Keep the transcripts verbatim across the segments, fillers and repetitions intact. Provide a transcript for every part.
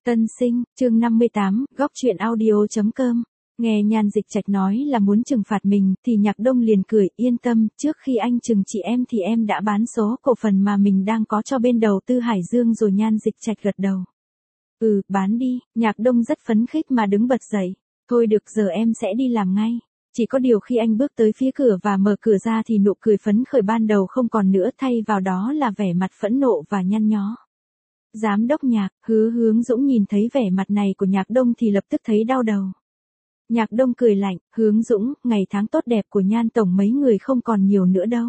Tân sinh, chương năm mươi tám, góc chuyện audio.com. Nghe Nhan Dịch Trạch nói là muốn trừng phạt mình, thì Nhạc Đông liền cười, yên tâm, trước khi anh trừng trị em thì em đã bán số cổ phần mà mình đang có cho bên đầu tư Hải Dương rồi. Nhan Dịch Trạch gật đầu. Ừ, bán đi. Nhạc Đông rất phấn khích mà đứng bật dậy. Thôi được, giờ em sẽ đi làm ngay. Chỉ có điều khi anh bước tới phía cửa và mở cửa ra thì nụ cười phấn khởi ban đầu không còn nữa, thay vào đó là vẻ mặt phẫn nộ và nhăn nhó. Giám đốc Nhạc, Hứa Hướng Dũng nhìn thấy vẻ mặt này của Nhạc Đông thì lập tức thấy đau đầu. Nhạc Đông cười lạnh, Hướng Dũng, ngày tháng tốt đẹp của Nhan Tổng mấy người không còn nhiều nữa đâu.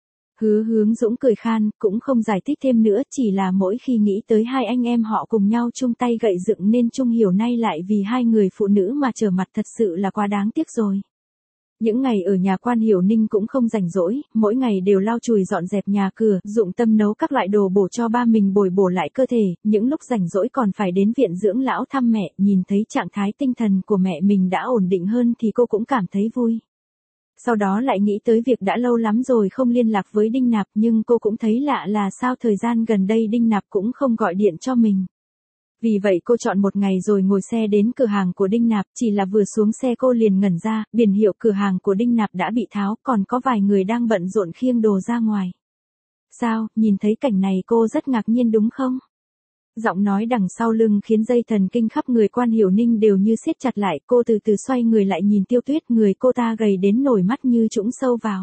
Hứa Hướng Dũng cười khan, cũng không giải thích thêm nữa, chỉ là mỗi khi nghĩ tới hai anh em họ cùng nhau chung tay gậy dựng nên Trung Hiểu nay lại vì hai người phụ nữ mà trở mặt, thật sự là quá đáng tiếc rồi. Những ngày ở nhà Quan Hiểu Ninh cũng không rảnh rỗi, mỗi ngày đều lau chùi dọn dẹp nhà cửa, dụng tâm nấu các loại đồ bổ cho ba mình bồi bổ lại cơ thể, những lúc rảnh rỗi còn phải đến viện dưỡng lão thăm mẹ, nhìn thấy trạng thái tinh thần của mẹ mình đã ổn định hơn thì cô cũng cảm thấy vui. Sau đó lại nghĩ tới việc đã lâu lắm rồi không liên lạc với Đinh Nạp, nhưng cô cũng thấy lạ là sao thời gian gần đây Đinh Nạp cũng không gọi điện cho mình. Vì vậy cô chọn một ngày rồi ngồi xe đến cửa hàng của Đinh Nạp, chỉ là vừa xuống xe cô liền ngẩn ra, biển hiệu cửa hàng của Đinh Nạp đã bị tháo, còn có vài người đang bận rộn khiêng đồ ra ngoài. Sao, nhìn thấy cảnh này cô rất ngạc nhiên đúng không? Giọng nói đằng sau lưng khiến dây thần kinh khắp người Quan Hiểu Ninh đều như siết chặt lại, cô từ từ xoay người lại nhìn Tiêu Tuyết, người cô ta gầy đến nổi mắt như trũng sâu vào.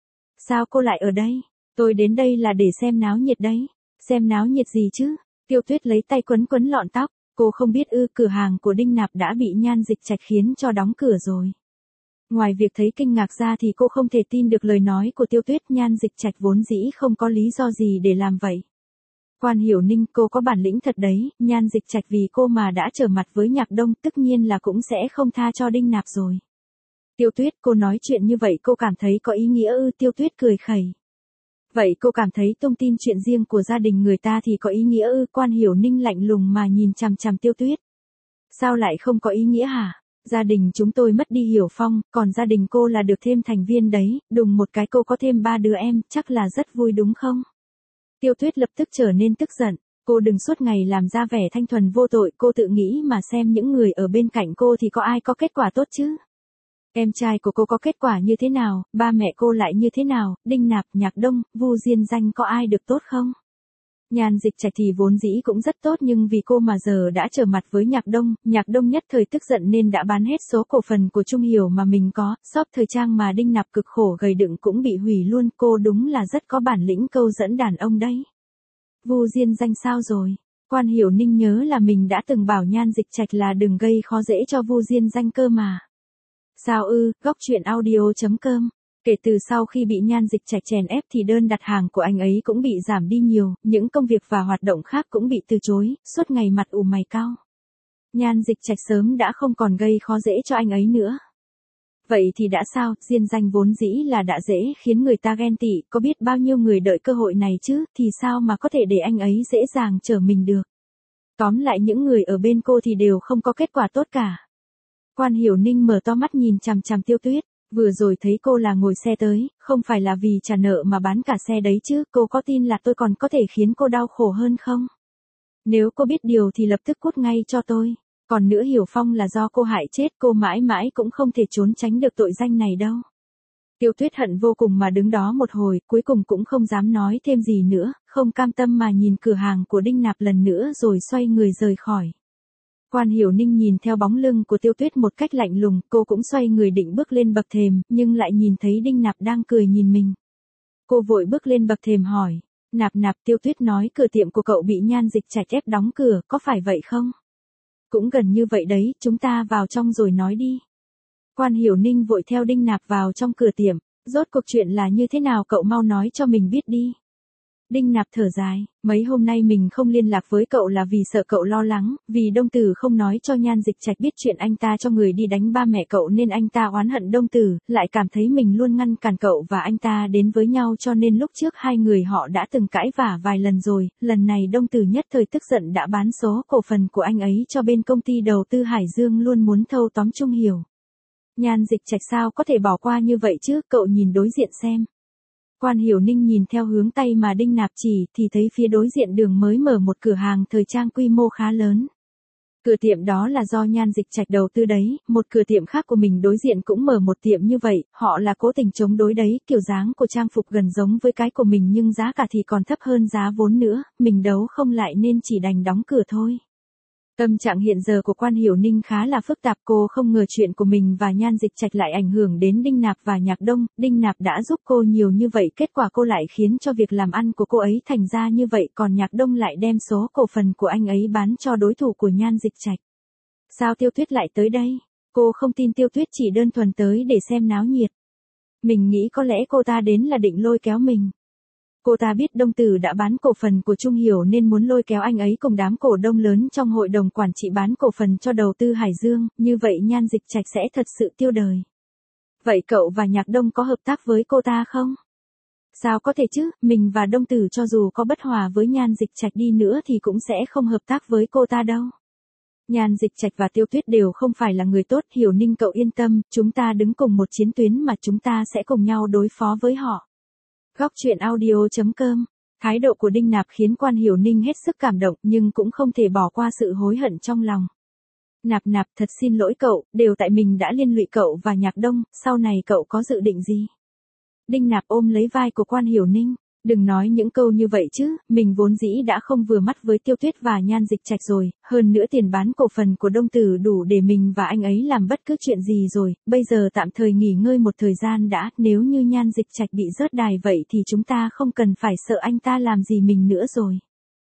Sao cô lại ở đây? Tôi đến đây là để xem náo nhiệt đấy. Xem náo nhiệt gì chứ? Tiêu Tuyết lấy tay quấn quấn lọn tóc, cô không biết ư, cửa hàng của Đinh Nạp đã bị Nhan Dịch Trạch khiến cho đóng cửa rồi. Ngoài việc thấy kinh ngạc ra thì cô không thể tin được lời nói của Tiêu Tuyết, Nhan Dịch Trạch vốn dĩ không có lý do gì để làm vậy. Quan Hiểu Ninh, cô có bản lĩnh thật đấy, Nhan Dịch Trạch vì cô mà đã trở mặt với Nhạc Đông, tất nhiên là cũng sẽ không tha cho Đinh Nạp rồi. Tiêu Tuyết, cô nói chuyện như vậy cô cảm thấy có ý nghĩa ư? Tiêu Tuyết cười khẩy. Vậy cô cảm thấy tung tin chuyện riêng của gia đình người ta thì có ý nghĩa ư? Quan Hiểu Ninh lạnh lùng mà nhìn chằm chằm Tiêu Tuyết. Sao lại không có ý nghĩa hả? Gia đình chúng tôi mất đi Hiểu Phong, còn gia đình cô là được thêm thành viên đấy, đùng một cái cô có thêm ba đứa em, chắc là rất vui đúng không? Tiêu Tuyết lập tức trở nên tức giận, cô đừng suốt ngày làm ra vẻ thanh thuần vô tội, cô tự nghĩ mà xem những người ở bên cạnh cô thì có ai có kết quả tốt chứ? Em trai của cô có kết quả như thế nào, ba mẹ cô lại như thế nào, Đinh Nạp, Nhạc Đông, Vu Diên Danh có ai được tốt không? Nhan Dịch Trạch thì vốn dĩ cũng rất tốt, nhưng vì cô mà giờ đã trở mặt với Nhạc Đông, Nhạc Đông nhất thời tức giận nên đã bán hết số cổ phần của Trung Hiểu mà mình có, shop thời trang mà Đinh Nạp cực khổ gầy đựng cũng bị hủy luôn, cô đúng là rất có bản lĩnh câu dẫn đàn ông đấy. Vu Diên Danh sao rồi? Quan Hiểu Ninh nhớ là mình đã từng bảo Nhan Dịch Trạch là đừng gây khó dễ cho Vu Diên Danh cơ mà. Sao ư? Góc chuyện audio.com. Kể từ sau khi bị Nhan Dịch Trạch chèn ép thì đơn đặt hàng của anh ấy cũng bị giảm đi nhiều, những công việc và hoạt động khác cũng bị từ chối, suốt ngày mặt ủ mày cau. Nhan Dịch Trạch sớm đã không còn gây khó dễ cho anh ấy nữa. Vậy thì đã sao, Diên Danh vốn dĩ là đã dễ khiến người ta ghen tị, có biết bao nhiêu người đợi cơ hội này chứ, thì sao mà có thể để anh ấy dễ dàng trở mình được. Tóm lại những người ở bên cô thì đều không có kết quả tốt cả. Quan Hiểu Ninh mở to mắt nhìn chằm chằm Tiêu Tuyết, vừa rồi thấy cô là ngồi xe tới, không phải là vì trả nợ mà bán cả xe đấy chứ, cô có tin là tôi còn có thể khiến cô đau khổ hơn không? Nếu cô biết điều thì lập tức cút ngay cho tôi, còn nữa Hiểu Phong là do cô hại chết, cô mãi mãi cũng không thể trốn tránh được tội danh này đâu. Tiêu Tuyết hận vô cùng mà đứng đó một hồi, cuối cùng cũng không dám nói thêm gì nữa, không cam tâm mà nhìn cửa hàng của Đinh Nạp lần nữa rồi xoay người rời khỏi. Quan Hiểu Ninh nhìn theo bóng lưng của Tiêu Tuyết một cách lạnh lùng, cô cũng xoay người định bước lên bậc thềm, nhưng lại nhìn thấy Đinh Nạp đang cười nhìn mình. Cô vội bước lên bậc thềm hỏi, Nạp Nạp, Tiêu Tuyết nói cửa tiệm của cậu bị Nhan Dịch Trạch ép đóng cửa, có phải vậy không? Cũng gần như vậy đấy, chúng ta vào trong rồi nói đi. Quan Hiểu Ninh vội theo Đinh Nạp vào trong cửa tiệm, rốt cuộc chuyện là như thế nào cậu mau nói cho mình biết đi. Đinh Nạp thở dài, mấy hôm nay mình không liên lạc với cậu là vì sợ cậu lo lắng, vì Đông Tử không nói cho Nhan Dịch Trạch biết chuyện anh ta cho người đi đánh ba mẹ cậu nên anh ta oán hận Đông Tử, lại cảm thấy mình luôn ngăn cản cậu và anh ta đến với nhau cho nên lúc trước hai người họ đã từng cãi vả vài lần rồi, lần này Đông Tử nhất thời tức giận đã bán số cổ phần của anh ấy cho bên công ty đầu tư Hải Dương luôn muốn thâu tóm Trung Hiểu. Nhan Dịch Trạch sao có thể bỏ qua như vậy chứ, cậu nhìn đối diện xem. Quan Hiểu Ninh nhìn theo hướng tay mà Đinh Nạp chỉ thì thấy phía đối diện đường mới mở một cửa hàng thời trang quy mô khá lớn. Cửa tiệm đó là do Nhan Dịch Trạch đầu tư đấy, một cửa tiệm khác của mình đối diện cũng mở một tiệm như vậy, họ là cố tình chống đối đấy, kiểu dáng của trang phục gần giống với cái của mình nhưng giá cả thì còn thấp hơn giá vốn nữa, mình đấu không lại nên chỉ đành đóng cửa thôi. Tâm trạng hiện giờ của Quan Hiểu Ninh khá là phức tạp, cô không ngờ chuyện của mình và Nhan Dịch Trạch lại ảnh hưởng đến Đinh Nạp và Nhạc Đông, Đinh Nạp đã giúp cô nhiều như vậy, kết quả cô lại khiến cho việc làm ăn của cô ấy thành ra như vậy, còn Nhạc Đông lại đem số cổ phần của anh ấy bán cho đối thủ của Nhan Dịch Trạch. Sao Tiêu Tuyết lại tới đây? Cô không tin Tiêu Tuyết chỉ đơn thuần tới để xem náo nhiệt. Mình nghĩ có lẽ cô ta đến là định lôi kéo mình. Cô ta biết Đông Tử đã bán cổ phần của Trung Hiểu nên muốn lôi kéo anh ấy cùng đám cổ đông lớn trong hội đồng quản trị bán cổ phần cho đầu tư Hải Dương, như vậy Nhan Dịch Trạch sẽ thật sự tiêu đời. Vậy cậu và Nhạc Đông có hợp tác với cô ta không? Sao có thể chứ, mình và Đông Tử cho dù có bất hòa với Nhan Dịch Trạch đi nữa thì cũng sẽ không hợp tác với cô ta đâu. Nhan Dịch Trạch và Tiêu Tuyết đều không phải là người tốt, Hiểu Ninh cậu yên tâm, chúng ta đứng cùng một chiến tuyến mà chúng ta sẽ cùng nhau đối phó với họ. Góc truyện audio chấm com. Thái độ của Đinh Nạp khiến Quan Hiểu Ninh hết sức cảm động nhưng cũng không thể bỏ qua sự hối hận trong lòng. Nạp Nạp thật xin lỗi cậu, đều tại mình đã liên lụy cậu và Nhạc Đông, sau này cậu có dự định gì? Đinh Nạp ôm lấy vai của Quan Hiểu Ninh. Đừng nói những câu như vậy chứ, mình vốn dĩ đã không vừa mắt với Tiêu Tuyết và Nhan Dịch Trạch rồi, hơn nữa tiền bán cổ phần của Đông Tử đủ để mình và anh ấy làm bất cứ chuyện gì rồi, bây giờ tạm thời nghỉ ngơi một thời gian đã, nếu như Nhan Dịch Trạch bị rớt đài vậy thì chúng ta không cần phải sợ anh ta làm gì mình nữa rồi.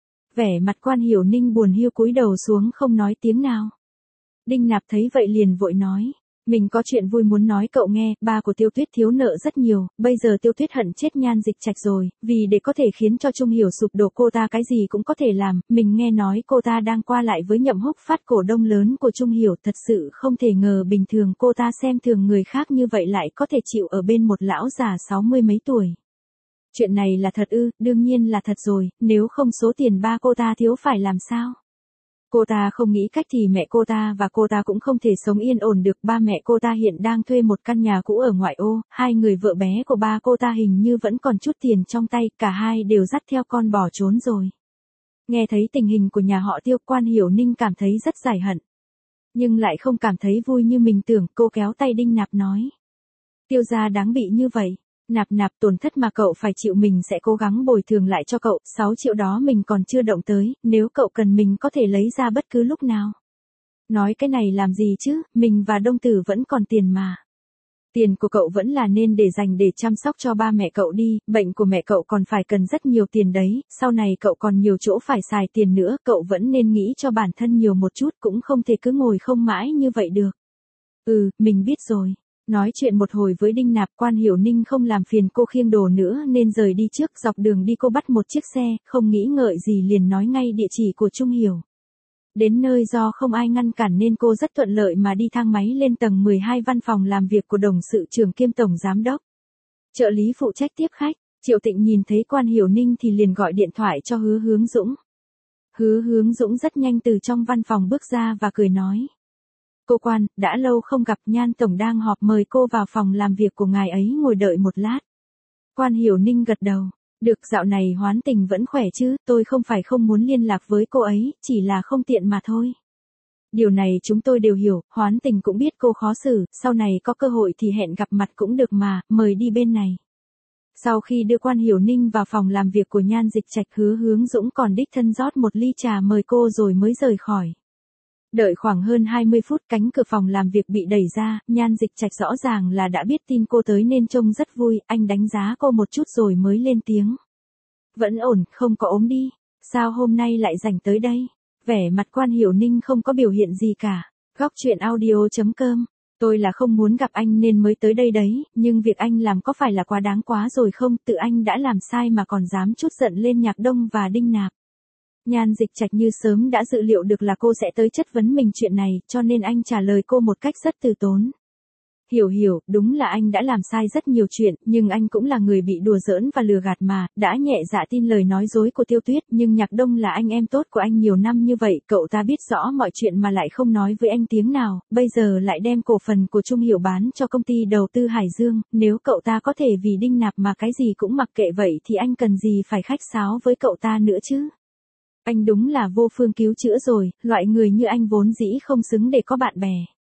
Vẻ mặt Quan Hiểu Ninh buồn hiu cúi đầu xuống không nói tiếng nào. Đinh Nạp thấy vậy liền vội nói. Mình có chuyện vui muốn nói cậu nghe, ba của Tiêu Tuyết thiếu nợ rất nhiều, bây giờ Tiêu Tuyết hận chết Nhan Dịch Trạch rồi, vì để có thể khiến cho Trung Hiểu sụp đổ cô ta cái gì cũng có thể làm, mình nghe nói cô ta đang qua lại với Nhậm Húc Phát cổ đông lớn của Trung Hiểu, thật sự không thể ngờ bình thường cô ta xem thường người khác như vậy lại có thể chịu ở bên một lão già sáu mươi mấy tuổi. Chuyện này là thật ư, đương nhiên là thật rồi, nếu không số tiền ba cô ta thiếu phải làm sao? Cô ta không nghĩ cách thì mẹ cô ta và cô ta cũng không thể sống yên ổn được, ba mẹ cô ta hiện đang thuê một căn nhà cũ ở ngoại ô, hai người vợ bé của ba cô ta hình như vẫn còn chút tiền trong tay, cả hai đều dắt theo con bỏ trốn rồi. Nghe thấy tình hình của nhà họ Tiêu, Quan Hiểu Ninh cảm thấy rất giải hận. Nhưng lại không cảm thấy vui như mình tưởng, cô kéo tay Đinh Nạp nói. Tiêu gia đáng bị như vậy. Nạp Nạp tổn thất mà cậu phải chịu mình sẽ cố gắng bồi thường lại cho cậu, sáu triệu đó mình còn chưa động tới, nếu cậu cần mình có thể lấy ra bất cứ lúc nào. Nói cái này làm gì chứ, mình và Đông Tử vẫn còn tiền mà. Tiền của cậu vẫn là nên để dành để chăm sóc cho ba mẹ cậu đi, bệnh của mẹ cậu còn phải cần rất nhiều tiền đấy, sau này cậu còn nhiều chỗ phải xài tiền nữa, cậu vẫn nên nghĩ cho bản thân nhiều một chút, cũng không thể cứ ngồi không mãi như vậy được. Ừ, mình biết rồi. Nói chuyện một hồi với Đinh Nạp, Quan Hiểu Ninh không làm phiền cô khiêng đồ nữa nên rời đi trước, dọc đường đi cô bắt một chiếc xe, không nghĩ ngợi gì liền nói ngay địa chỉ của Trung Hiểu. Đến nơi do không ai ngăn cản nên cô rất thuận lợi mà đi thang máy lên tầng mười hai văn phòng làm việc của đồng sự trưởng kiêm tổng giám đốc. Trợ lý phụ trách tiếp khách, Triệu Tịnh nhìn thấy Quan Hiểu Ninh thì liền gọi điện thoại cho Hứa Hướng Dũng. Hứa Hướng Dũng rất nhanh từ trong văn phòng bước ra và cười nói. Cô Quan, đã lâu không gặp, Nhan tổng đang họp mời cô vào phòng làm việc của ngài ấy ngồi đợi một lát. Quan Hiểu Ninh gật đầu. Được, dạo này Hoán Tình vẫn khỏe chứ, tôi không phải không muốn liên lạc với cô ấy, chỉ là không tiện mà thôi. Điều này chúng tôi đều hiểu, Hoán Tình cũng biết cô khó xử, sau này có cơ hội thì hẹn gặp mặt cũng được mà, mời đi bên này. Sau khi đưa Quan Hiểu Ninh vào phòng làm việc của Nhan Dịch Trạch, Hứa Hướng Dũng còn đích thân rót một ly trà mời cô rồi mới rời khỏi. Đợi khoảng hơn hai mươi phút, cánh cửa phòng làm việc bị đẩy ra, Nhan Dịch Trạch rõ ràng là đã biết tin cô tới nên trông rất vui, anh đánh giá cô một chút rồi mới lên tiếng. Vẫn ổn, không có ốm đi, sao hôm nay lại rảnh tới đây? Vẻ mặt Quan Hiểu Ninh không có biểu hiện gì cả. Góc truyện audio chấm com. Tôi là không muốn gặp anh nên mới tới đây đấy, nhưng việc anh làm có phải là quá đáng quá rồi không? Tự anh đã làm sai mà còn dám chút giận lên Nhạc Đông và Đinh Nạp. Nhan Dịch Trạch như sớm đã dự liệu được là cô sẽ tới chất vấn mình chuyện này, cho nên anh trả lời cô một cách rất từ tốn. Hiểu hiểu, đúng là anh đã làm sai rất nhiều chuyện, nhưng anh cũng là người bị đùa giỡn và lừa gạt mà, đã nhẹ dạ tin lời nói dối của Tiêu Tuyết, nhưng Nhạc Đông là anh em tốt của anh nhiều năm như vậy, cậu ta biết rõ mọi chuyện mà lại không nói với anh tiếng nào, bây giờ lại đem cổ phần của Trung Hiểu bán cho công ty đầu tư Hải Dương, nếu cậu ta có thể vì Đinh Nạp mà cái gì cũng mặc kệ vậy thì anh cần gì phải khách sáo với cậu ta nữa chứ. Anh đúng là vô phương cứu chữa rồi, loại người như anh vốn dĩ không xứng để có bạn bè.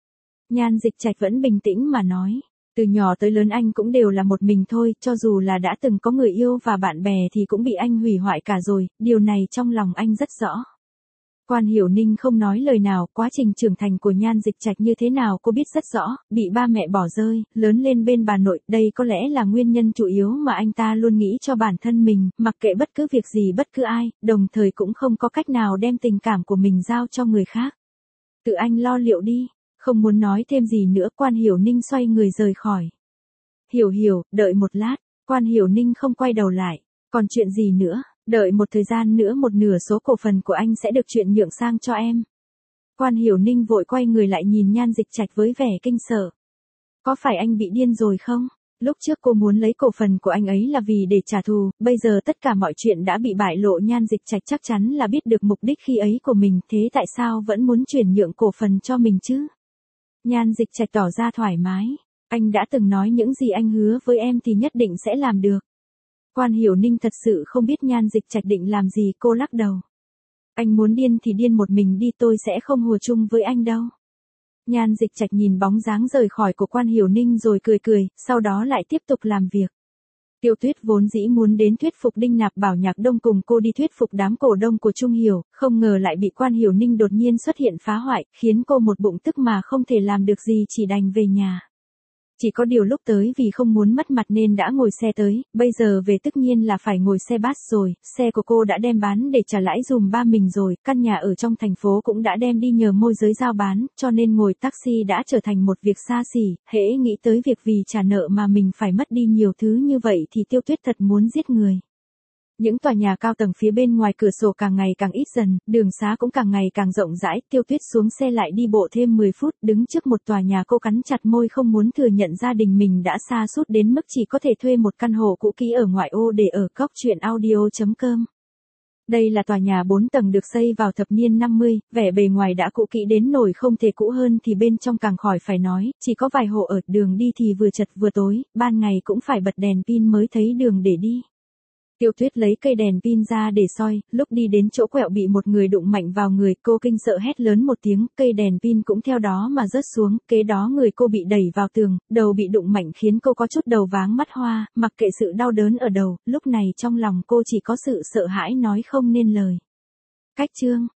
Nhan Dịch Trạch vẫn bình tĩnh mà nói. Từ nhỏ tới lớn anh cũng đều là một mình thôi, cho dù là đã từng có người yêu và bạn bè thì cũng bị anh hủy hoại cả rồi, điều này trong lòng anh rất rõ. Quan Hiểu Ninh không nói lời nào, quá trình trưởng thành của Nhan Dịch Trạch như thế nào cô biết rất rõ, bị ba mẹ bỏ rơi, lớn lên bên bà nội, đây có lẽ là nguyên nhân chủ yếu mà anh ta luôn nghĩ cho bản thân mình, mặc kệ bất cứ việc gì bất cứ ai, đồng thời cũng không có cách nào đem tình cảm của mình giao cho người khác. Tự anh lo liệu đi, không muốn nói thêm gì nữa, Quan Hiểu Ninh xoay người rời khỏi. Hiểu Hiểu, đợi một lát, Quan Hiểu Ninh không quay đầu lại, còn chuyện gì nữa? Đợi một thời gian nữa một nửa số cổ phần của anh sẽ được chuyển nhượng sang cho em. Quan Hiểu Ninh vội quay người lại nhìn Nhan Dịch Trạch với vẻ kinh sợ. Có phải anh bị điên rồi không? Lúc trước cô muốn lấy cổ phần của anh ấy là vì để trả thù, bây giờ tất cả mọi chuyện đã bị bại lộ, Nhan Dịch Trạch chắc chắn là biết được mục đích khi ấy của mình, thế tại sao vẫn muốn chuyển nhượng cổ phần cho mình chứ? Nhan Dịch Trạch tỏ ra thoải mái. Anh đã từng nói những gì anh hứa với em thì nhất định sẽ làm được. Quan Hiểu Ninh thật sự không biết Nhan Dịch Trạch định làm gì, cô lắc đầu. Anh muốn điên thì điên một mình đi, tôi sẽ không hùa chung với anh đâu. Nhan Dịch Trạch nhìn bóng dáng rời khỏi của Quan Hiểu Ninh rồi cười cười, sau đó lại tiếp tục làm việc. Tiêu Tuyết vốn dĩ muốn đến thuyết phục Đinh Nạp Bảo Nhạc Đông cùng cô đi thuyết phục đám cổ đông của Trung Hiểu, không ngờ lại bị Quan Hiểu Ninh đột nhiên xuất hiện phá hoại, khiến cô một bụng tức mà không thể làm được gì, chỉ đành về nhà. Chỉ có điều lúc tới vì không muốn mất mặt nên đã ngồi xe tới, bây giờ về tất nhiên là phải ngồi xe bus rồi, xe của cô đã đem bán để trả lãi dùm ba mình rồi, căn nhà ở trong thành phố cũng đã đem đi nhờ môi giới giao bán, cho nên ngồi taxi đã trở thành một việc xa xỉ, hễ nghĩ tới việc vì trả nợ mà mình phải mất đi nhiều thứ như vậy thì Tiêu Tuyết thật muốn giết người. Những tòa nhà cao tầng phía bên ngoài cửa sổ càng ngày càng ít dần, đường xá cũng càng ngày càng rộng rãi, Tiêu Tuyết xuống xe lại đi bộ thêm mười phút, đứng trước một tòa nhà cô cắn chặt môi không muốn thừa nhận gia đình mình đã sa sút đến mức chỉ có thể thuê một căn hộ cũ kỹ ở ngoại ô để ở. Cóc truyện audio chấm com. Đây là tòa nhà bốn tầng được xây vào thập niên năm mươi, vẻ bề ngoài đã cũ kỹ đến nỗi không thể cũ hơn thì bên trong càng khỏi phải nói, chỉ có vài hộ ở, đường đi thì vừa chật vừa tối, ban ngày cũng phải bật đèn pin mới thấy đường để đi. Tiêu Tuyết lấy cây đèn pin ra để soi, lúc đi đến chỗ quẹo bị một người đụng mạnh vào người, cô kinh sợ hét lớn một tiếng, cây đèn pin cũng theo đó mà rớt xuống, kế đó người cô bị đẩy vào tường, đầu bị đụng mạnh khiến cô có chút đầu váng mắt hoa, mặc kệ sự đau đớn ở đầu, lúc này trong lòng cô chỉ có sự sợ hãi nói không nên lời. Cách chương